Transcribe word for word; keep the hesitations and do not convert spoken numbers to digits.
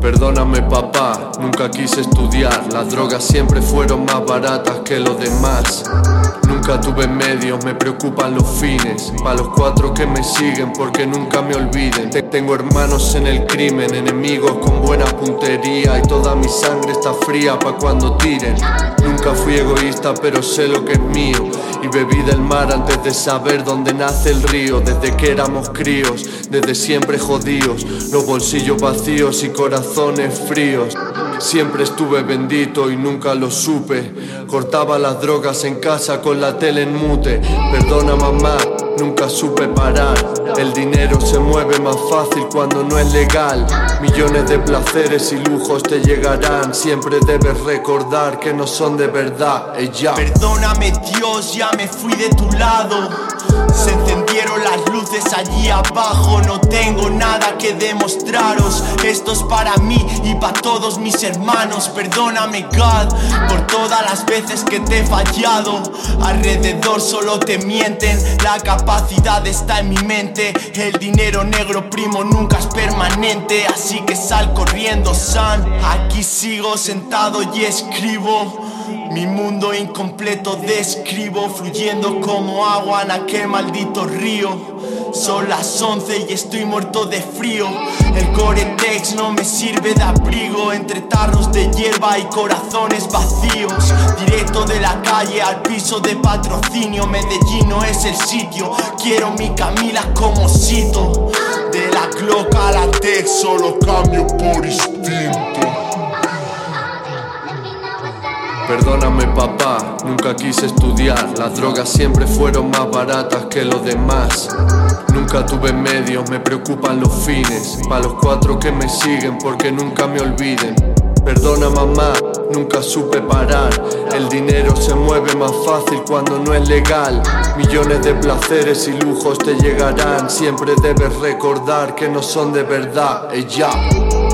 Perdóname papá, nunca quise estudiar. Las drogas siempre fueron más baratas que los demás. Nunca tuve medios, me preocupan los fines. Pa' los cuatro que me siguen, porque nunca me olviden. Tengo hermanos en el crimen, enemigos con buena puntería, y toda mi sangre está fría pa' cuando tiren. Nunca fui egoísta, pero sé lo que es mío, y bebí del mar antes de saber dónde nace el río. Desde que éramos críos, desde siempre jodidos, los bolsillos vacíos y corazones fríos. Siempre estuve bendito y nunca lo supe. Cortaba las drogas en casa con la tele en mute. Perdona mamá, nunca supe parar. El dinero se mueve más fácil cuando no es legal. Millones de placeres y lujos te llegarán. Siempre debes recordar que no son de verdad. Ella. Perdóname Dios, ya me fui de tu lado. Se encendieron las luces allí abajo. No tengo nada que demostraros. Esto es para mí y para todos mis hermanos. Perdóname God por todas las veces que te he fallado. Alrededor solo te mienten, la capacidad está en mi mente. El dinero negro primo nunca es permanente, así que sal corriendo son. Aquí sigo sentado y escribo mi mundo incompleto describo, fluyendo como agua en aquel maldito río. Son las once y estoy muerto de frío. El Gore-Tex no me sirve de abrigo, entre tarros de hierba y corazones vacíos. Directo de la calle al piso de patrocinio, Medellín no es el sitio. Quiero mi Camila como Cito. De la Glock a la Tex solo cambio por instinto. Perdóname papá, nunca quise estudiar. Las drogas siempre fueron más baratas que los demás. Nunca tuve medios, me preocupan los fines. Pa' los cuatro que me siguen, porque nunca me olviden. Perdona mamá, nunca supe parar. El dinero se mueve más fácil cuando no es legal. Millones de placeres y lujos te llegarán. Siempre debes recordar que no son de verdad. Ella.